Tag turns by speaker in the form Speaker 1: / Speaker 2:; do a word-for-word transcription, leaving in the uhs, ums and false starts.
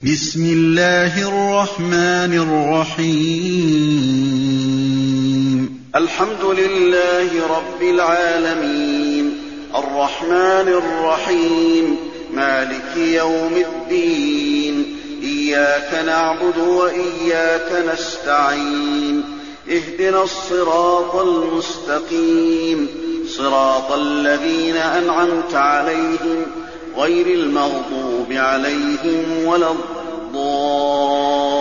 Speaker 1: بسم الله الرحمن الرحيم
Speaker 2: الحمد لله رب العالمين الرحمن الرحيم مالك يوم الدين إياك نعبد وإياك نستعين اهدنا الصراط المستقيم صراط الذين أنعمت عليهم غير المغضوب عليهم ولا الضالين